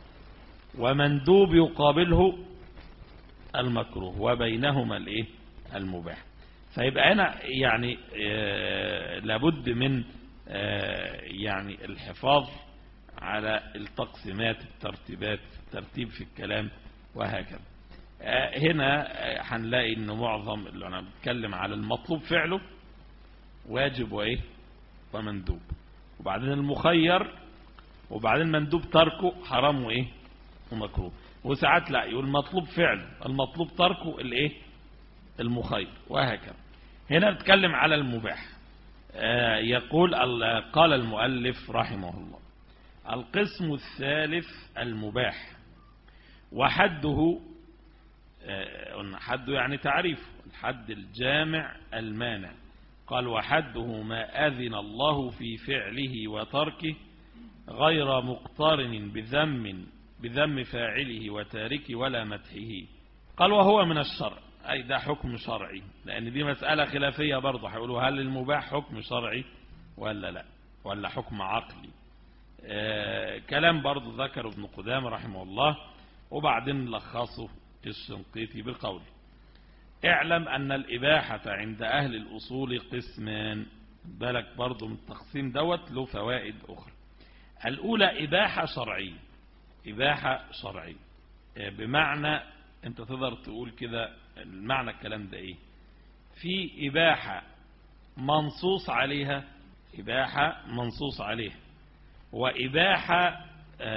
ومندوب يقابله المكروه وبينهما الايه المباح. فيبقى هنا يعني آه لابد من آه يعني الحفاظ على التقسيمات، الترتيبات، الترتيب في الكلام وهكذا. آه هنا هنلاقي ان معظم اللي انا بتكلم على المطلوب فعله واجب وايه ومندوب، وبعدين المخير، وبعدين مندوب تركه حرام وايه ومكروه. وساعات لا يقول مطلوب فعل المطلوب تركه الايه المخير وهكذا. هنا نتكلم على المباح. آه يقول قال المؤلف رحمه الله القسم الثالث المباح وحده. آه حده يعني تعريفه، الحد الجامع المانع. قال وحده ما أذن الله في فعله وتركه غير مقترن بذم بذم فاعله وتاركه ولا مدحه. قال وهو من الشرع، أي ده حكم شرعي، لأن دي مسألة خلافية برضه، هيقولوا هل المباح حكم شرعي ولا لا ولا حكم عقلي. آه كلام برضه ذكر ابن قدامة رحمه الله، وبعدين لخصه الشنقيطي بالقول اعلم أن الإباحة عند أهل الأصول قسمان. بالك برضه من التقسيم دوت له فوائد أخرى. الأولى إباحة شرعية. إباحة شرعية بمعنى أنت تقدر تقول كده المعنى الكلام ده إيه؟ في إباحة منصوص عليها، إباحة منصوص عليها، وإباحة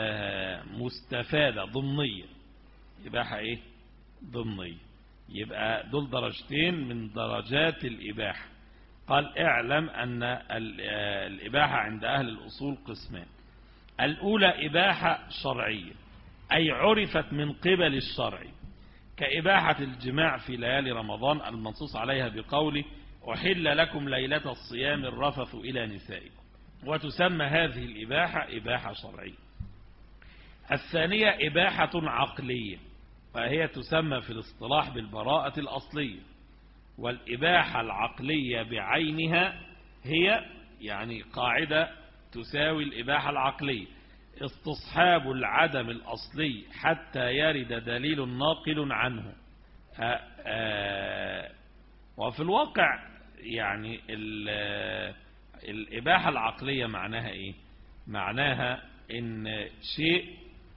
مستفادة ضمنية. إباحة إيه؟ ضمنية. يبقى دول درجتين من درجات الإباحة. قال اعلم أن الإباحة عند أهل الأصول قسمان. الأولى إباحة شرعية، أي عرفت من قبل الشرع، كإباحة الجماع في ليالي رمضان المنصوص عليها بقوله أحل لكم ليلة الصيام الرفث إلى نسائكم، وتسمى هذه الإباحة إباحة شرعية. الثانية إباحة عقلية، فهي تسمى في الاصطلاح بالبراءة الأصلية. والإباحة العقلية بعينها هي يعني قاعدة تساوي الإباحة العقلية استصحاب العدم الأصلي حتى يرد دليل ناقل عنه. آآ آآ وفي الواقع يعني الإباحة العقلية معناها إيه؟ معناها إن شيء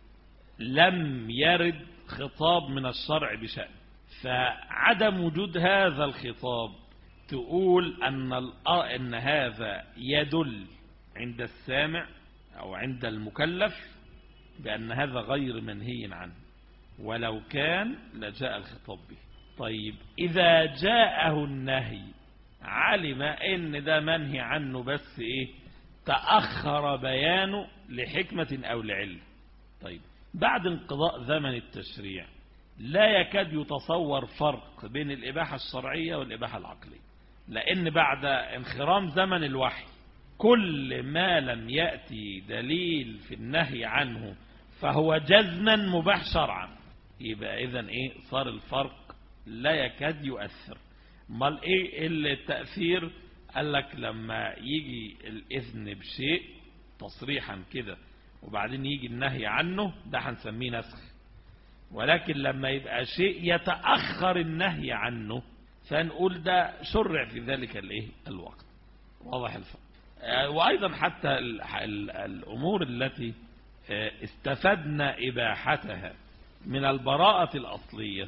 لم يرد خطاب من الشرع بشأن، فعدم وجود هذا الخطاب تقول أن, أن هذا يدل عند السامع أو عند المكلف بأن هذا غير منهي عنه، ولو كان لجاء الخطاب به. طيب إذا جاءه النهي علم إن ده منهي عنه، بس إيه؟ تأخر بيانه لحكمة أو لعلة. طيب بعد انقضاء زمن التشريع لا يكاد يتصور فرق بين الإباحة الشرعية والإباحة العقلية، لأن بعد انخرام زمن الوحي كل ما لم يأتي دليل في النهي عنه فهو جزما مباح شرعا. يبقى إذن إيه؟ صار الفرق لا يكاد يؤثر. مال إيه التأثير؟ قال لك لما يجي الإذن بشيء تصريحا كده وبعدين يجي النهي عنه، ده هنسميه نسخ. ولكن لما يبقى شيء يتأخر النهي عنه فنقول ده شرع في ذلك الايه الوقت. واضح الفرق. وأيضا حتى الأمور التي استفدنا إباحتها من البراءة الأصلية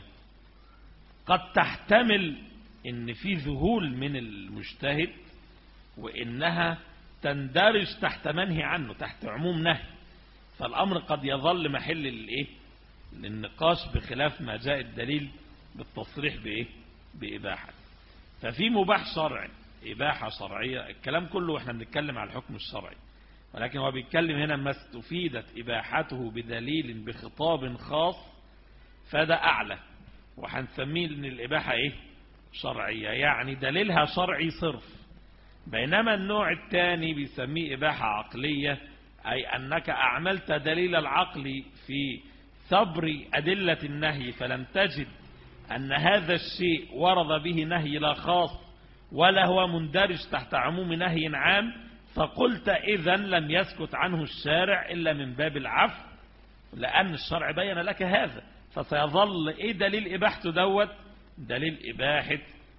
قد تحتمل ان في ذهول من المجتهد وانها تندرج تحت منهي عنه، تحت عموم نهي، فالامر قد يظل محل للايه للنقاش بخلاف ما جاء الدليل بالتصريح بايه بإباحة. ففي مباح شرعي، إباحة شرعية، الكلام كله واحنا بنتكلم على الحكم الشرعي، ولكن هو بيتكلم هنا ما استفيدت إباحته بدليل بخطاب خاص فده أعلى، وهنسميه ان الإباحة ايه شرعية، يعني دليلها شرعي صرف. بينما النوع الثاني بيسميه إباحة عقلية، أي أنك أعملت دليل العقل في صبر أدلة النهي فلم تجد أن هذا الشيء ورد به نهي لا خاص ولا هو مندرج تحت عموم نهي عام، فقلت إذن لم يسكت عنه الشارع إلا من باب العفو، لأن الشرع بين لك هذا، فسيظل إيه دليل إباحته دوت؟ دليل إباحة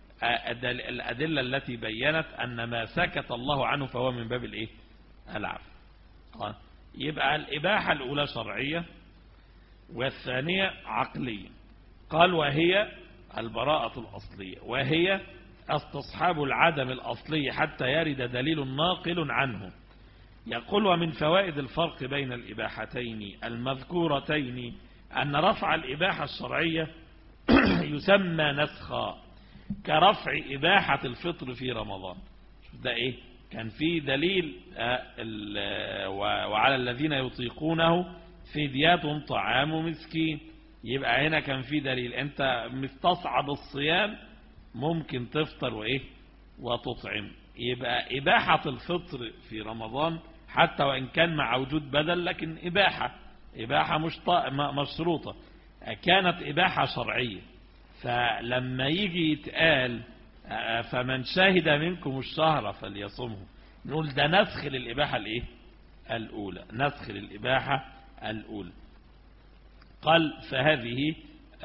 الأدلة التي بيّنت أن ما سكت الله عنه فهو من باب الإيه العفو. يبقى الإباحة الأولى شرعية والثانية عقلية. قال وهي البراءة الأصلية، وهي استصحاب العدم الأصلي حتى يرد دليل ناقل عنه. يقول ومن فوائد الفرق بين الإباحتين المذكورتين أن رفع الإباحة الشرعية يسمى نسخا، كرفع إباحة الفطر في رمضان. ده إيه؟ كان في دليل وعلى الذين يطيقونه فدية طعام مسكين، يبقى هنا كان في دليل أنت مستصعب الصيام ممكن تفطر وإيه وتطعم. يبقى إباحة الفطر في رمضان حتى وإن كان مع وجود بدل، لكن إباحة إباحة مش مشروطة، كانت إباحة شرعية. فلما يجي يتقال فمن شهد منكم الشهر فليصمه، نقول ده نسخ للإباحة الإيه الأولى، نسخ للإباحة الأولى. قال فهذه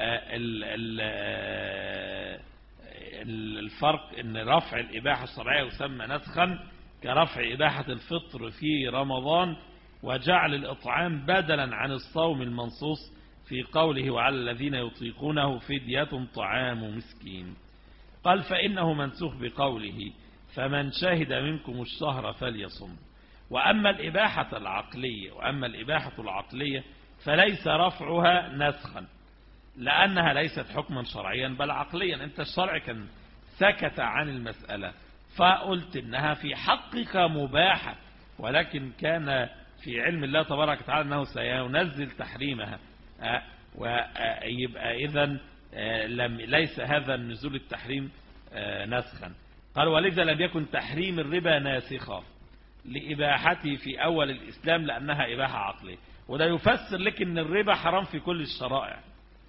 الفرق ان رفع الإباحة الشرعية يسمى نسخا كرفع إباحة الفطر في رمضان، وجعل الإطعام بدلا عن الصوم المنصوص في قوله وعلى الذين يطيقونه فدية طعام مسكين. قال فإنه منسوخ بقوله فمن شهد منكم الشهر فليصم. وأما الإباحة العقلية وأما الإباحة العقلية فليس رفعها نسخا، لأنها ليست حكما شرعيا بل عقليا. أنت الشرع كان سكت عن المسألة فقلت إنها في حقك مباحة، ولكن كان في علم الله تبارك وتعالى أنه سينزل تحريمها، ويبقى إذن ليس هذا النزول التحريم نسخا. قال ولذا لم يكن تحريم الربا ناسخا لإباحته في أول الإسلام لأنها إباحة عقلية. وده يفسر لك أن الربا حرام في كل الشرائع،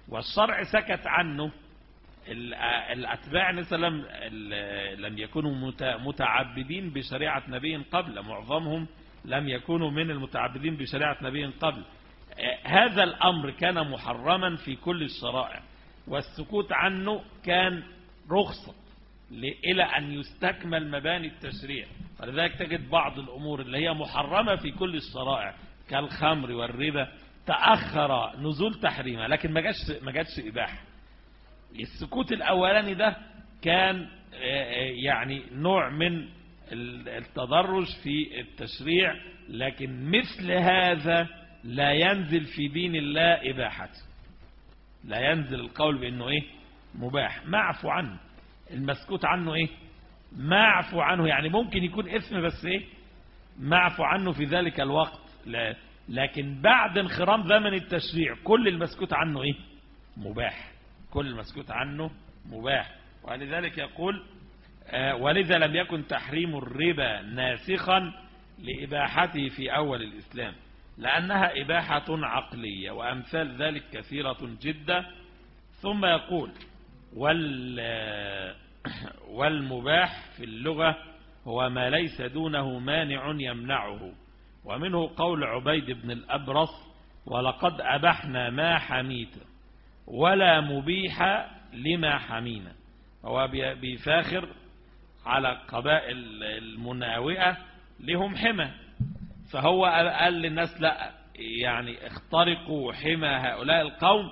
والشرع سكت عنه. الأتباع النبي صلى الله عليه وسلم لم يكونوا متعبدين بشريعة نبي قبل، معظمهم لم يكونوا من المتعبدين بشريعة نبي قبل. هذا الأمر كان محرما في كل الشرائع، والسكوت عنه كان رخصة إلى أن يستكمل مباني التشريع. فلذلك تجد بعض الأمور اللي هي محرمة في كل الشرائع كالخمر والربا تأخر نزول تحريمها، لكن ما جاش ما جاتش إباحة. السكوت الأولاني ده كان يعني نوع من التدرج في التشريع، لكن مثل هذا لا ينزل في دين الله إباحته، لا ينزل القول بأنه إيه مباح، معفو عنه. المسكوت عنه إيه معفو عنه، يعني ممكن يكون إثم بس إيه معفو عنه في ذلك الوقت. لا، لكن بعد انخرام زمن التشريع كل المسكوت عنه إيه مباح، كل المسكوت عنه مباح. ولذلك يقول آه ولذا لم يكن تحريم الربا ناسخا لإباحته في أول الإسلام، لأنها إباحة عقلية، وأمثال ذلك كثيرة جدا. ثم يقول وال والمباح في اللغة هو ما ليس دونه مانع يمنعه. ومنه قول عبيد بن الأبرص ولقد أبحنا ما حميت ولا مبيح لما حمينا. هو بيفاخر على قبائل المناوئة لهم حمى، فهو قال للناس لا، يعني اخترقوا حمى هؤلاء القوم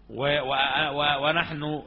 ونحن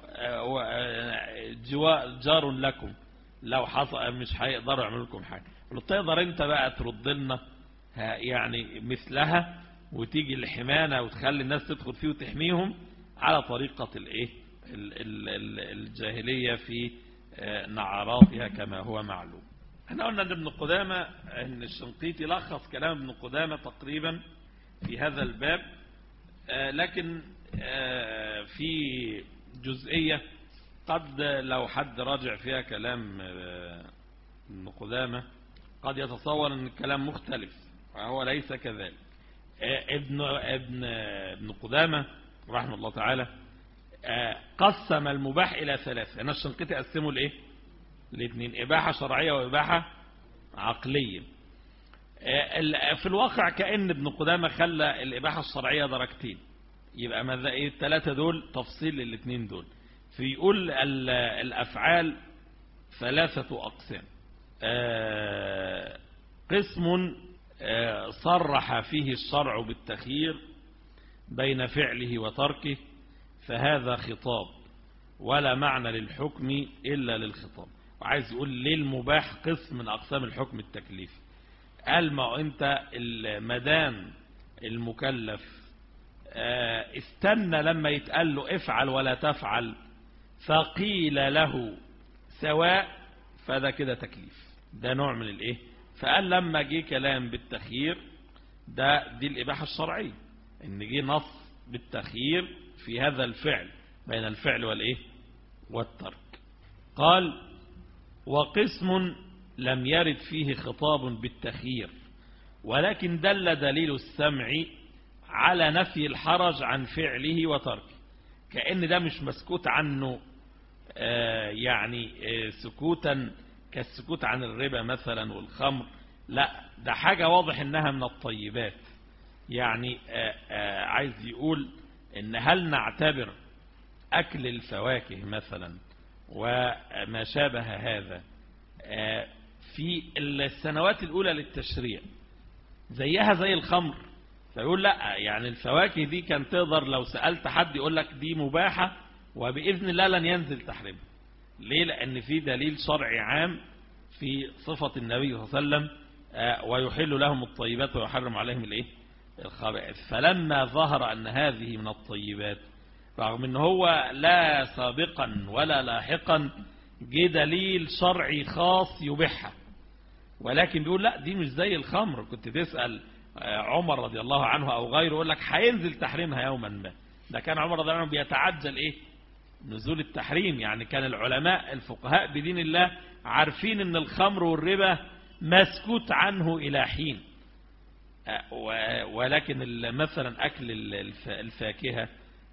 جار لكم، لو حصل مش هيقدروا يعملوا لكم حاجة. لو تقدر انت بقى ترد لنا يعني مثلها وتيجي الحمانة وتخلي الناس تدخل فيه وتحميهم على طريقة الايه الجاهلية في نعراتها كما هو معلوم. احنا قلنا ان ابن قدامة ان الشنقيطي لخص كلام ابن قدامة تقريبا في هذا الباب، لكن في جزئية قد لو حد راجع فيها كلام ابن قدامة قد يتصور ان الكلام مختلف، وهو ليس كذلك. ابن ابن ابن قدامة رحمه الله تعالى قسم المباح الى ثلاثة. انا الشنقيطي قسمه لايه الاثنين، اباحة شرعية واباحة عقلية. في الواقع كأن ابن قدامة خلى الاباحة الشرعية درجتين، يبقى ماذا ايه الثلاثة دول تفصيل للاثنين دول. فيقول الافعال ثلاثة اقسام. قسم صرح فيه الشرع بالتخيير بين فعله وتركه، فهذا خطاب ولا معنى للحكم إلا للخطاب. وعايز يقول للمباح قسم من أقسام الحكم التكليفي. قال ما أنت المدام المكلف استنى لما يتقال له افعل ولا تفعل فقيل له سواء، فده كده تكليف، ده نوع من الايه. فقال لما جه كلام بالتخيير ده دي الإباحة الشرعية، ان جه نص بالتخيير في هذا الفعل بين الفعل والايه والترك. قال وقسم لم يرد فيه خطاب بالتخيير، ولكن دل دليل السمع على نفي الحرج عن فعله وتركه، كأن ده مش مسكوت عنه آه يعني آه سكوتا كالسكوت عن الربا مثلا والخمر، لا ده حاجة واضح انها من الطيبات. يعني آآ آآ عايز يقول ان هل نعتبر اكل الفواكه مثلا وما شابه هذا في السنوات الاولى للتشريع زيها زي الخمر؟ فيقول لا، يعني الفواكه دي كان تقدر لو سألت حد يقول لك دي مباحة وبإذن الله لن ينزل تحريمها. ليه؟ لأن في دليل شرعي عام في صفة النبي صلى الله عليه وسلم ويحل لهم الطيبات ويحرم عليهم الايه الخبائث. فلما ظهر أن هذه من الطيبات رغم أنه هو لا سابقا ولا لاحقا جه دليل شرعي خاص يبيحها، ولكن بيقول لا دي مش زي الخمر. كنت تسأل عمر رضي الله عنه أو غيره يقول لك هينزل تحريمها يوما ما. ده كان عمر رضي الله عنه بيتعجل إيه نزول التحريم. يعني كان العلماء الفقهاء بدين الله عارفين ان الخمر والربا مسكوت عنه إلى حين، ولكن مثلا أكل الفاكهة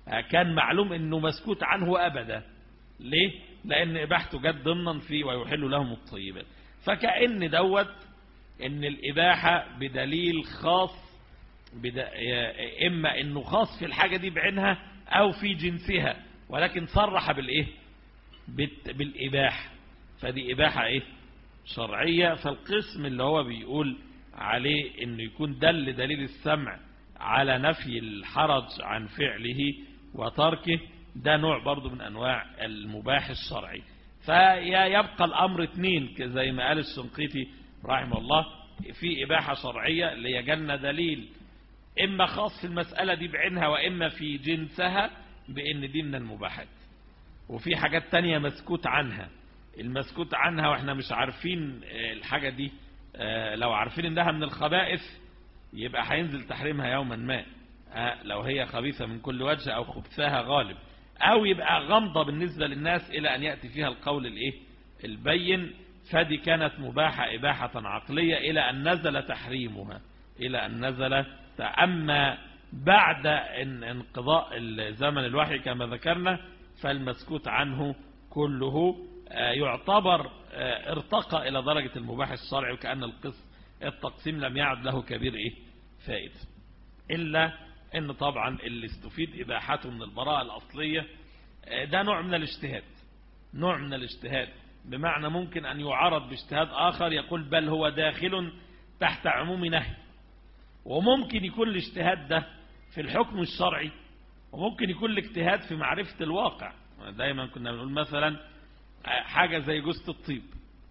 كان معلوم انه مسكوت عنه ابدا. ليه؟ لان اباحته جت ضمنا فيه ويحل لهم الطيبات. فكأن دوت ان الاباحة بدليل خاص، بدا اما انه خاص في الحاجة دي بعينها او في جنسها، ولكن صرح بالايه؟ بالاباحة. فدي اباحة ايه؟ شرعية. فالقسم اللي هو بيقول عليه انه يكون دل دليل السمع على نفي الحرج عن فعله وتركه، ده نوع برضو من انواع المباح الشرعي. فيبقى الامر اثنين زي ما قال الشنقيطي رحمه الله، في اباحة شرعية اللي يجلنا دليل اما خاص في المسألة دي بعينها واما في جنسها بان دي من المباحات، وفي حاجات تانية مسكوت عنها. المسكوت عنها واحنا مش عارفين الحاجة دي، لو عارفين انها من الخبائث يبقى هينزل تحريمها يوما ما، لو هي خبيثة من كل وجه او خبثها غالب، او يبقى غمضة بالنسبة للناس الى ان يأتي فيها القول الايه؟ البين. فدي كانت مباحة اباحة عقلية الى ان نزل تحريمها، الى ان نزل. اما بعد انقضاء زمن الوحي كما ذكرنا فالمسكوت عنه كله يعتبر ارتقى الى درجة المباح الشرعي، وكأن القسم التقسيم لم يعد له كبير ايه؟ فائدة. الا ان طبعا اللي استفيد اباحته من البراءة الاصلية ده نوع من الاجتهاد، نوع من الاجتهاد بمعنى ممكن ان يعارض باجتهاد اخر يقول بل هو داخل تحت عموم نهي، وممكن يكون الاجتهاد ده في الحكم الشرعي، وممكن يكون الاجتهاد في معرفة الواقع. دايما كنا بنقول مثلا حاجة زي جوزة الطيب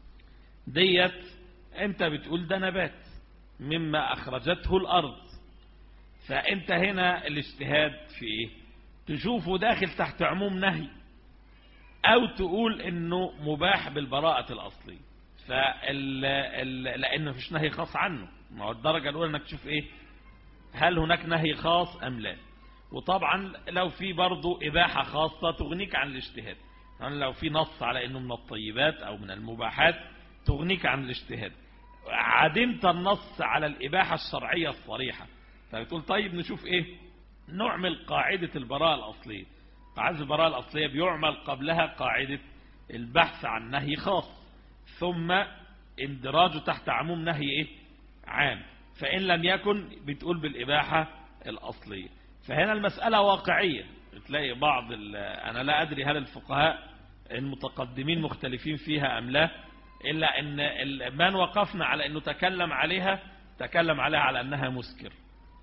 ديت، انت بتقول ده نبات مما اخرجته الارض، فانت هنا الاجتهاد في ايه؟ تشوفه داخل تحت عموم نهي، او تقول انه مباح بالبراءة الاصلية. فال لان مفيش نهي خاص عنه، ما هو الدرجة الاولى انك تشوف ايه؟ هل هناك نهي خاص ام لا؟ وطبعا لو في برضو اباحة خاصة تغنيك عن الاجتهاد، يعني لو في نص على انه من الطيبات او من المباحات تغنيك عن الاجتهاد. عدمت النص على الاباحة الشرعية الصريحة، فبتقول طيب نشوف ايه؟ نعمل قاعدة البراءة الاصلية. قاعدة البراءة الاصلية بيعمل قبلها قاعدة البحث عن نهي خاص، ثم اندراجه تحت عموم نهي ايه؟ عام. فان لم يكن بتقول بالاباحة الاصلية. فهنا المسألة واقعية. تلاقي بعض انا لا ادري هل الفقهاء المتقدمين مختلفين فيها ام لا، الا ان من وقفنا على انه تكلم عليها تكلم عليها على انها مسكر،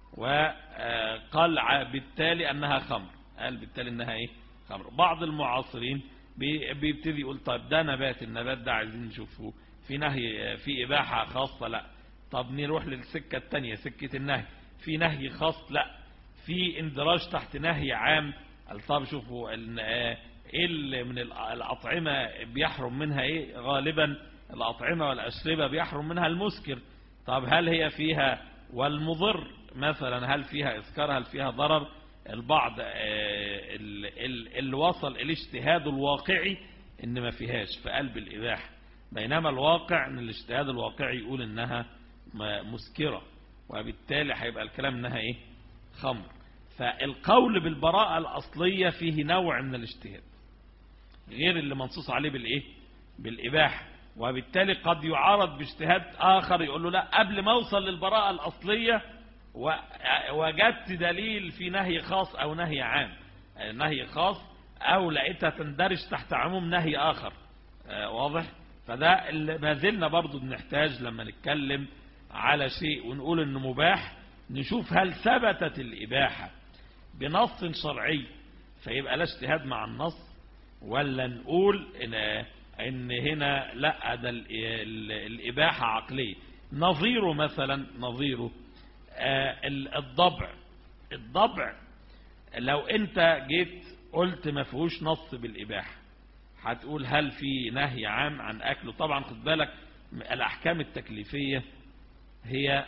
وقال بالتالي انها خمر، قال بالتالي انها ايه؟ خمر. بعض المعاصرين بيبتدي يقول طيب ده نبات، النبات ده عايزين نشوفه في نهي، في اباحة خاصة لا، طب نروح للسكة التانية سكة النهي، في نهي خاص لا، في اندراج تحت نهي عام. طب شوفوا ايه اللي من الاطعمة بيحرم منها ايه؟ غالبا الاطعمة والاشربة بيحرم منها المسكر. طب هل هي فيها والمضر مثلا، هل فيها اسكار، هل فيها ضرر؟ البعض اللي وصل الاجتهاد الواقعي ان ما فيهاش في قلب الاباحة، بينما الواقع ان الاجتهاد الواقعي يقول انها مسكرة، وبالتالي هيبقى الكلام انها ايه؟ خمر. فالقول بالبراءة الاصلية فيه نوع من الاجتهاد غير اللي منصوص عليه بالايه؟ بالاباحة. وبالتالي قد يعارض باجتهاد اخر يقول له لا، قبل ما اوصل للبراءة الاصلية وجدت دليل في نهي خاص او نهي عام، نهي خاص او لقيتها تندرج تحت عموم نهي اخر. واضح؟ فده ما زلنا برضو بنحتاج لما نتكلم على شيء ونقول انه مباح نشوف هل ثبتت الاباحة بنص شرعي فيبقى لا اجتهاد مع النص، ولا نقول ان, إن هنا لا ده الاباحة عقلية. نظيره مثلا، نظيره الضبع. الضبع لو انت جيت قلت ما فيهوش نص بالاباحة هتقول هل في نهي عام عن اكله؟ طبعا خد بالك الاحكام التكليفية هي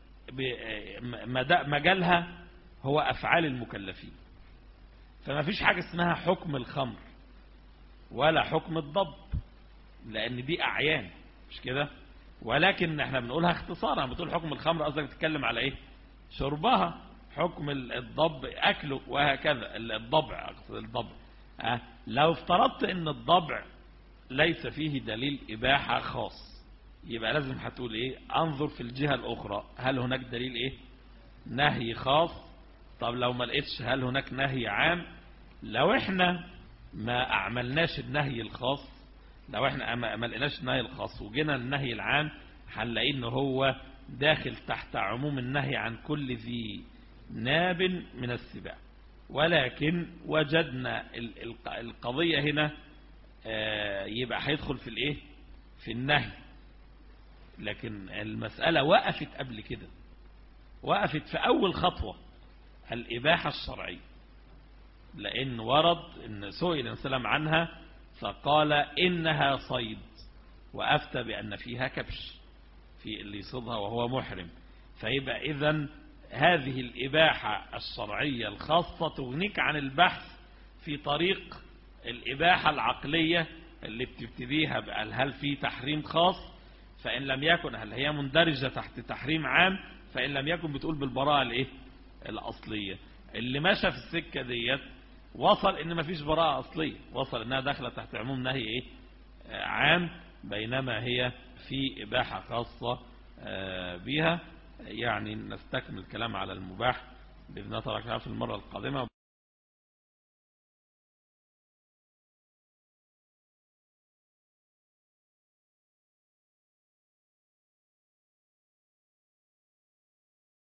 مجالها هو افعال المكلفين، فما فيش حاجة اسمها حكم الخمر ولا حكم الضب، لان دي اعيان مش كده. ولكن احنا بنقولها اختصارا، بتقول حكم الخمر قصدك تتكلم على ايه؟ شربها. حكم الضب أكله وهكذا. الضبع أقصد الضبع أه لو افترضت ان الضبع ليس فيه دليل إباحة خاص يبقى لازم هتقول ايه؟ انظر في الجهة الأخرى هل هناك دليل ايه؟ نهي خاص. طب لو ما لقيتش هل هناك نهي عام؟ لو احنا ما اعملناش النهي الخاص، لو احنا ما لقيناش النهي الخاص وجينا النهي العام هنلاقي ان هو داخل تحت عموم النهي عن كل ذي ناب من السباع. ولكن وجدنا القضية هنا يبقى هيدخل في الايه؟ في النهي. لكن المسألة وقفت قبل كده، وقفت في اول خطوة الإباحة الشرعية، لأن ورد إن سئل السلام عنها فقال إنها صيد، وأفتى بأن فيها كبش في اللي يصيدها وهو محرم. فيبقى إذن هذه الإباحة الشرعية الخاصة تغنيك عن البحث في طريق الإباحة العقلية اللي بتبتديها بقى هل في تحريم خاص، فإن لم يكن هل هي مندرجة تحت تحريم عام، فإن لم يكن بتقول بالبراءة الإيه؟ الأصلية. اللي ماشى في السكة ديت وصل ان مفيش براءة اصلية، وصل انها داخلة تحت عموم نهي ايه؟ عام، بينما هي في اباحة خاصة بها. يعني نستكمل الكلام على المباح بإذن الله تعالى في المرة القادمة.